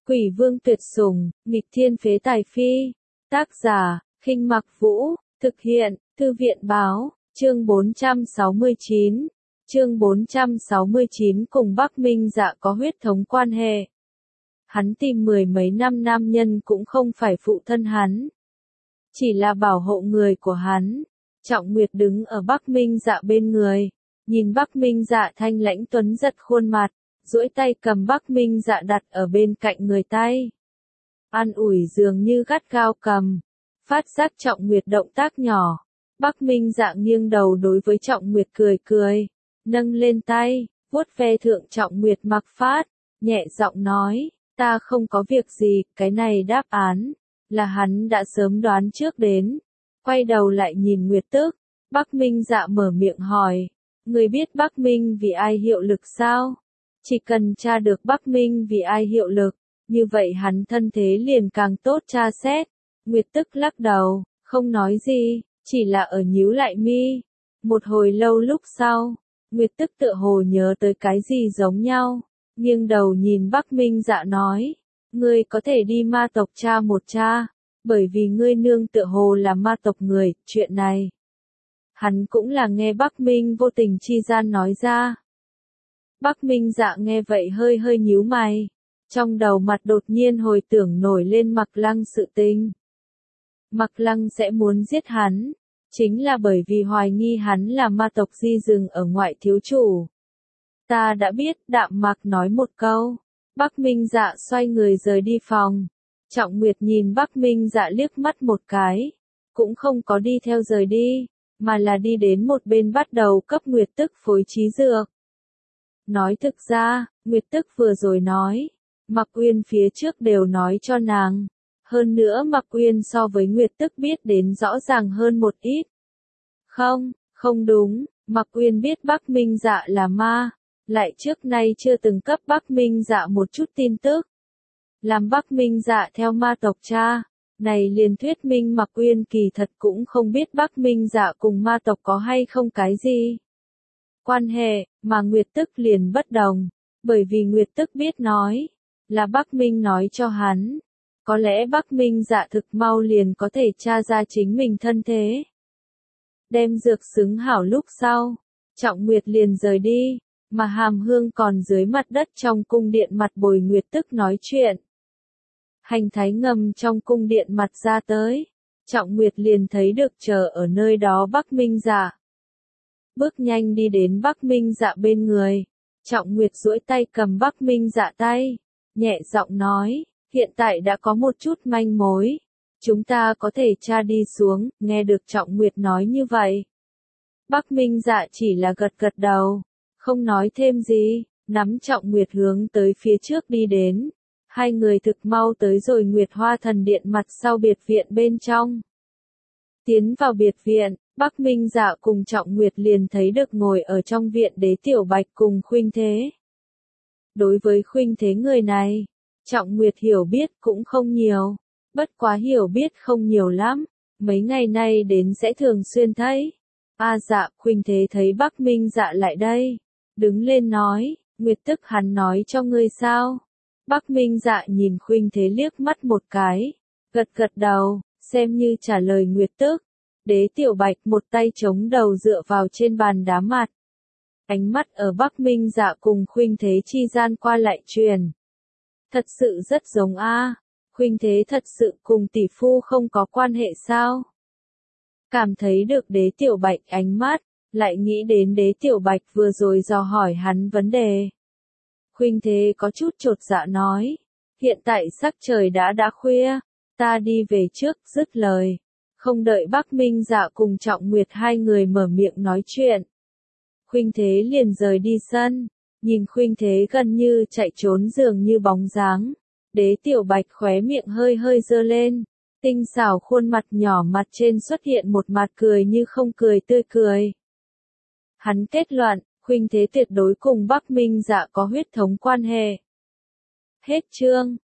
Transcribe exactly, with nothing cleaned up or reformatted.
Quỷ vương tuyệt sủng, nghịch thiên phế tài phi. Tác giả, Khinh Mặc Vũ, thực hiện, Thư viện báo, chương bốn trăm sáu mươi chín. Chương bốn trăm sáu mươi chín cùng Bắc Minh Dạ có huyết thống quan hệ. Hắn tìm mười mấy năm nam nhân cũng không phải phụ thân hắn. Chỉ là bảo hộ người của hắn. Trọng Nguyệt đứng ở Bắc Minh Dạ bên người. Nhìn Bắc Minh Dạ thanh lãnh tuấn giật khuôn mặt. Duỗi tay cầm Bắc Minh Dạ đặt ở bên cạnh người tay. An ủi dường như gắt gao cầm. Phát giác Trọng Nguyệt động tác nhỏ. Bắc Minh Dạ nghiêng đầu đối với Trọng Nguyệt cười cười. Nâng lên tay, vuốt ve thượng Trọng Nguyệt mặc phát. Nhẹ giọng nói, ta không có việc gì, cái này đáp án. Là hắn đã sớm đoán trước đến. Quay đầu lại nhìn Nguyệt Tức. Bắc Minh Dạ mở miệng hỏi. Người biết Bắc Minh vì ai hiệu lực sao? Chỉ cần tra được Bắc Minh vì ai hiệu lực, như vậy hắn thân thế liền càng tốt tra xét. Nguyệt Tức lắc đầu, không nói gì, chỉ là ở nhíu lại mi. Một hồi lâu lúc sau, Nguyệt Tức tựa hồ nhớ tới cái gì giống nhau, nghiêng đầu nhìn Bắc Minh Dạ nói, ngươi có thể đi ma tộc tra một tra, bởi vì ngươi nương tựa hồ là ma tộc người, chuyện này. Hắn cũng là nghe Bắc Minh vô tình chi gian nói ra. Bắc Minh Dạ nghe vậy hơi hơi nhíu mày. Trong đầu mặt đột nhiên hồi tưởng nổi lên Mặc Lăng sự tình. Mặc Lăng sẽ muốn giết hắn. Chính là bởi vì hoài nghi hắn là ma tộc di rừng ở ngoại thiếu chủ. Ta đã biết, Đạm Mạc nói một câu. Bắc Minh Dạ xoay người rời đi phòng. Trọng Nguyệt nhìn Bắc Minh Dạ liếc mắt một cái. Cũng không có đi theo rời đi. Mà là đi đến một bên bắt đầu cấp Nguyệt Tức phối trí dược. Nói thực ra, Nguyệt Tức vừa rồi nói, Mặc Uyên phía trước đều nói cho nàng. Hơn nữa Mặc Uyên so với Nguyệt Tức biết đến rõ ràng hơn một ít. Không, không đúng, Mặc Uyên biết Bắc Minh Dạ là ma, lại trước nay chưa từng cấp Bắc Minh Dạ một chút tin tức. Làm Bắc Minh Dạ theo ma tộc cha, này liền thuyết minh Mặc Uyên kỳ thật cũng không biết Bắc Minh Dạ cùng ma tộc có hay không cái gì. Quan hệ, mà Nguyệt Tức liền bất đồng, bởi vì Nguyệt Tức biết nói, là Bắc Minh nói cho hắn. Có lẽ Bắc Minh Dạ thực mau liền có thể tra ra chính mình thân thế. Đem dược xứng hảo lúc sau, Trọng Nguyệt liền rời đi, mà Hàm Hương còn dưới mặt đất trong cung điện mặt bồi Nguyệt Tức nói chuyện. Hành Thái ngầm trong cung điện mặt ra tới, Trọng Nguyệt liền thấy được chờ ở nơi đó Bắc Minh Dạ. Bước nhanh đi đến Bắc Minh Dạ bên người, Trọng Nguyệt duỗi tay cầm Bắc Minh Dạ tay, nhẹ giọng nói, hiện tại đã có một chút manh mối, chúng ta có thể tra đi xuống, nghe được Trọng Nguyệt nói như vậy. Bắc Minh Dạ chỉ là gật gật đầu, không nói thêm gì, nắm Trọng Nguyệt hướng tới phía trước đi đến. Hai người thực mau tới rồi Nguyệt Hoa Thần Điện mặt sau biệt viện bên trong. Tiến vào biệt viện, Bắc Minh Dạ cùng Trọng Nguyệt liền thấy được ngồi ở trong viện Đế Tiểu Bạch cùng Khuynh Thế. Đối với Khuynh Thế người này, Trọng Nguyệt hiểu biết cũng không nhiều, bất quá hiểu biết không nhiều lắm, mấy ngày nay đến sẽ thường xuyên thấy. A Dạ, Khuynh Thế thấy Bắc Minh Dạ lại đây, đứng lên nói, Nguyệt Tức hắn nói cho ngươi sao? Bắc Minh Dạ nhìn Khuynh Thế liếc mắt một cái, gật gật đầu, xem như trả lời Nguyệt Tức. Đế Tiểu Bạch một tay chống đầu dựa vào trên bàn đá mặt. Ánh mắt ở Bắc Minh Dạ cùng Khuynh Thế chi gian qua lại truyền. Thật sự rất giống a, Khuynh Thế thật sự cùng tỷ phu không có quan hệ sao? Cảm thấy được Đế Tiểu Bạch ánh mắt, lại nghĩ đến Đế Tiểu Bạch vừa rồi dò hỏi hắn vấn đề. Khuynh Thế có chút chột dạ nói, hiện tại sắc trời đã đã khuya, ta đi về trước, dứt lời. Không đợi Bắc Minh Dạ cùng Trọng Nguyệt hai người mở miệng nói chuyện. Khuynh Thế liền rời đi sân, nhìn Khuynh Thế gần như chạy trốn dường như bóng dáng. Đế Tiểu Bạch khóe miệng hơi hơi giơ lên, tinh xảo khuôn mặt nhỏ mặt trên xuất hiện một mặt cười như không cười tươi cười. Hắn kết luận, Khuynh Thế tuyệt đối cùng Bắc Minh Dạ có huyết thống quan hệ. Hết chương.